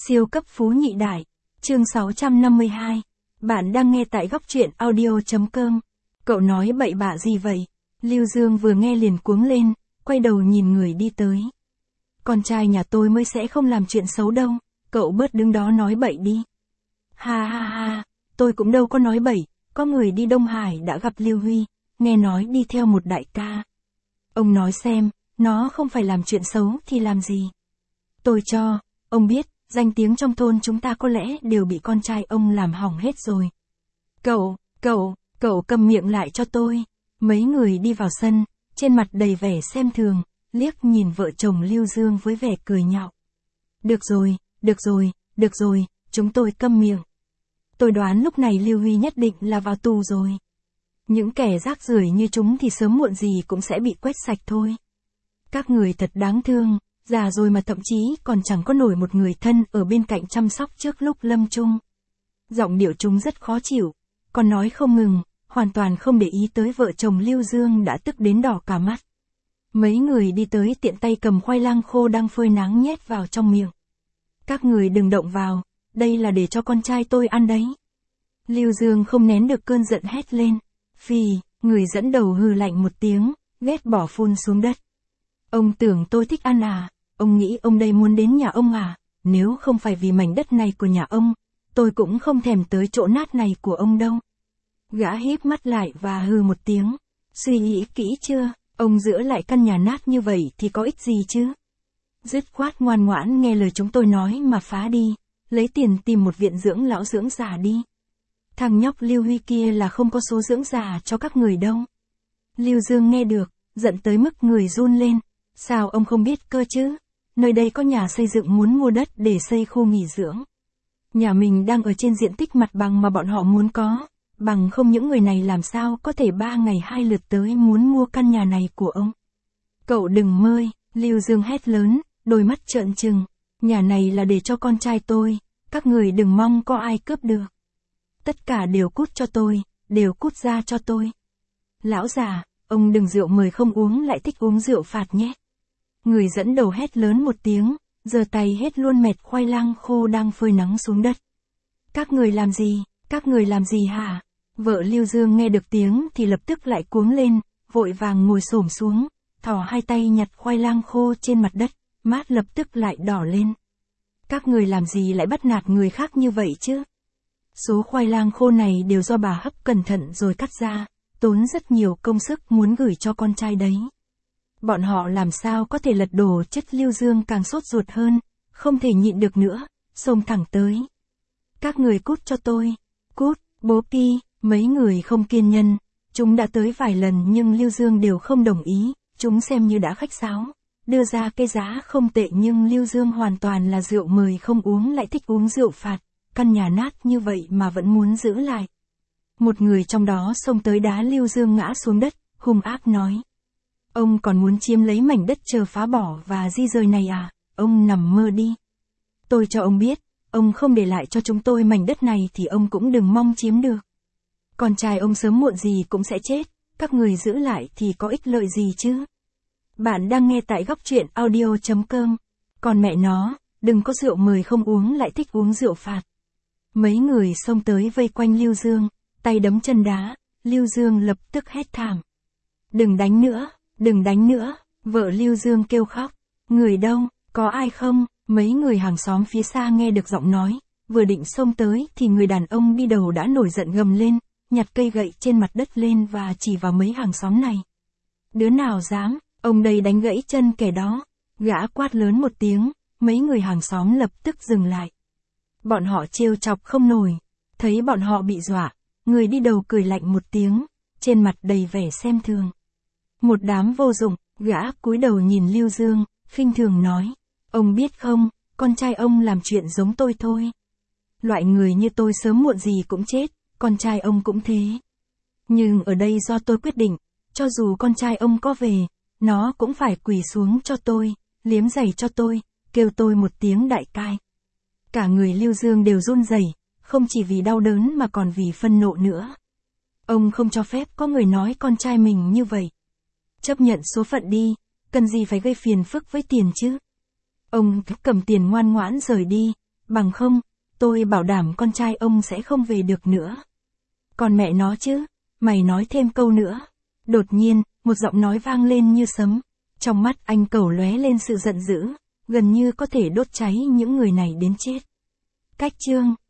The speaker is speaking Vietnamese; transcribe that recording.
Siêu cấp phú nhị đại. Chương 652. Bạn đang nghe tại góc truyện audio.com. Cậu nói bậy bạ gì vậy? Lưu Dương vừa nghe liền cuống lên, quay đầu nhìn người đi tới. Con trai nhà tôi mới sẽ không làm chuyện xấu đâu, cậu bớt đứng đó nói bậy đi. Ha ha ha, tôi cũng đâu có nói bậy, có người đi Đông Hải đã gặp Lưu Huy, nghe nói đi theo một đại ca. Ông nói xem, nó không phải làm chuyện xấu thì làm gì? Tôi cho, ông biết, danh tiếng trong thôn chúng ta có lẽ đều bị con trai ông làm hỏng hết rồi. Cậu cầm miệng lại cho tôi. Mấy người đi vào sân, trên mặt đầy vẻ xem thường, liếc nhìn vợ chồng Lưu Dương với vẻ cười nhạo. Được rồi, chúng tôi câm miệng. Tôi đoán lúc này Lưu Huy nhất định là vào tù rồi. Những kẻ rác rưởi như chúng thì sớm muộn gì cũng sẽ bị quét sạch thôi. Các người thật đáng thương, già rồi mà thậm chí còn chẳng có nổi một người thân ở bên cạnh chăm sóc trước lúc lâm chung. Giọng điệu chúng rất khó chịu, còn nói không ngừng, hoàn toàn không để ý tới vợ chồng Lưu Dương đã tức đến đỏ cả mắt. Mấy người đi tới tiện tay cầm khoai lang khô đang phơi nắng nhét vào trong miệng. Các người đừng động vào, đây là để cho con trai tôi ăn đấy. Lưu Dương không nén được cơn giận hét lên. Phì, người dẫn đầu hừ lạnh một tiếng, ghét bỏ phun xuống đất. Ông tưởng tôi thích ăn à? Ông nghĩ ông đây muốn đến nhà ông à? Nếu không phải vì mảnh đất này của nhà ông, tôi cũng không thèm tới chỗ nát này của ông đâu. Gã híp mắt lại và hừ một tiếng. Suy nghĩ kỹ chưa? Ông giữ lại căn nhà nát như vậy thì có ích gì chứ? Dứt khoát ngoan ngoãn nghe lời chúng tôi nói mà phá đi, lấy tiền tìm một viện dưỡng lão dưỡng già đi. Thằng nhóc Lưu Huy kia là không có số dưỡng già cho các người đâu. Lưu Dương nghe được, giận tới mức người run lên. Sao ông không biết cơ chứ? Nơi đây có nhà xây dựng muốn mua đất để xây khu nghỉ dưỡng. Nhà mình đang ở trên diện tích mặt bằng mà bọn họ muốn có. Bằng không những người này làm sao có thể 3 ngày 2 lượt tới muốn mua căn nhà này của ông. Cậu đừng mơ, Lưu Dương hét lớn, đôi mắt trợn trừng. Nhà này là để cho con trai tôi, các người đừng mong có ai cướp được. Tất cả đều cút cho tôi, đều cút ra cho tôi. Lão già, ông đừng rượu mời không uống lại thích uống rượu phạt nhé. Người dẫn đầu hét lớn một tiếng, giơ tay hết luôn mẹt khoai lang khô đang phơi nắng xuống đất. Các người làm gì hả? Vợ Lưu Dương nghe được tiếng thì lập tức lại cuống lên, vội vàng ngồi xổm xuống, thò hai tay nhặt khoai lang khô trên mặt đất, mắt lập tức lại đỏ lên. Các người làm gì lại bắt nạt người khác như vậy chứ? Số khoai lang khô này đều do bà hấp cẩn thận rồi cắt ra, tốn rất nhiều công sức muốn gửi cho con trai đấy. Bọn họ làm sao có thể lật đổ chất. Lưu Dương càng sốt ruột hơn, không thể nhịn được nữa, xông thẳng tới. Các người cút cho tôi, cút, bố Pi, mấy người không kiên nhẫn, chúng đã tới vài lần nhưng Lưu Dương đều không đồng ý, chúng xem như đã khách sáo, đưa ra cái giá không tệ nhưng Lưu Dương hoàn toàn là rượu mời không uống lại thích uống rượu phạt, căn nhà nát như vậy mà vẫn muốn giữ lại. Một người trong đó xông tới đá Lưu Dương ngã xuống đất, hung ác nói. Ông còn muốn chiếm lấy mảnh đất chờ phá bỏ và di rời này à? Ông nằm mơ đi. Tôi cho ông biết, ông không để lại cho chúng tôi mảnh đất này thì ông cũng đừng mong chiếm được. Con trai ông sớm muộn gì cũng sẽ chết, các người giữ lại thì có ích lợi gì chứ? Bạn đang nghe tại góc truyện audio.com. Còn mẹ nó, đừng có rượu mời không uống lại thích uống rượu phạt. Mấy người xông tới vây quanh Lưu Dương, tay đấm chân đá, Lưu Dương lập tức hét thảm. Đừng đánh nữa, vợ Lưu Dương kêu khóc. Người đâu, có ai không? Mấy người hàng xóm phía xa nghe được giọng nói, vừa định xông tới thì người đàn ông đi đầu đã nổi giận gầm lên, nhặt cây gậy trên mặt đất lên và chỉ vào mấy hàng xóm này. Đứa nào dám, ông đây đánh gãy chân kẻ đó. Gã quát lớn một tiếng, mấy người hàng xóm lập tức dừng lại. Bọn họ trêu chọc không nổi, thấy bọn họ bị dọa, người đi đầu cười lạnh một tiếng, trên mặt đầy vẻ xem thường. Một đám vô dụng, gã cúi đầu nhìn Lưu Dương, khinh thường nói. Ông biết không, con trai ông làm chuyện giống tôi thôi. Loại người như tôi sớm muộn gì cũng chết, con trai ông cũng thế. Nhưng ở đây do tôi quyết định, cho dù con trai ông có về, nó cũng phải quỳ xuống cho tôi, liếm giày cho tôi, kêu tôi một tiếng đại cai. Cả người Lưu Dương đều run rẩy, không chỉ vì đau đớn mà còn vì phân nộ nữa. Ông không cho phép có người nói con trai mình như vậy. Chấp nhận số phận đi, cần gì phải gây phiền phức với tiền chứ? Ông cầm tiền ngoan ngoãn rời đi, Bằng không, tôi bảo đảm con trai ông sẽ không về được nữa. Còn mẹ nó chứ, mày nói thêm câu nữa. Đột nhiên, một giọng nói vang lên như sấm. Trong mắt anh Cẩu lóe lên sự giận dữ, gần như có thể đốt cháy những người này đến chết. Cách chương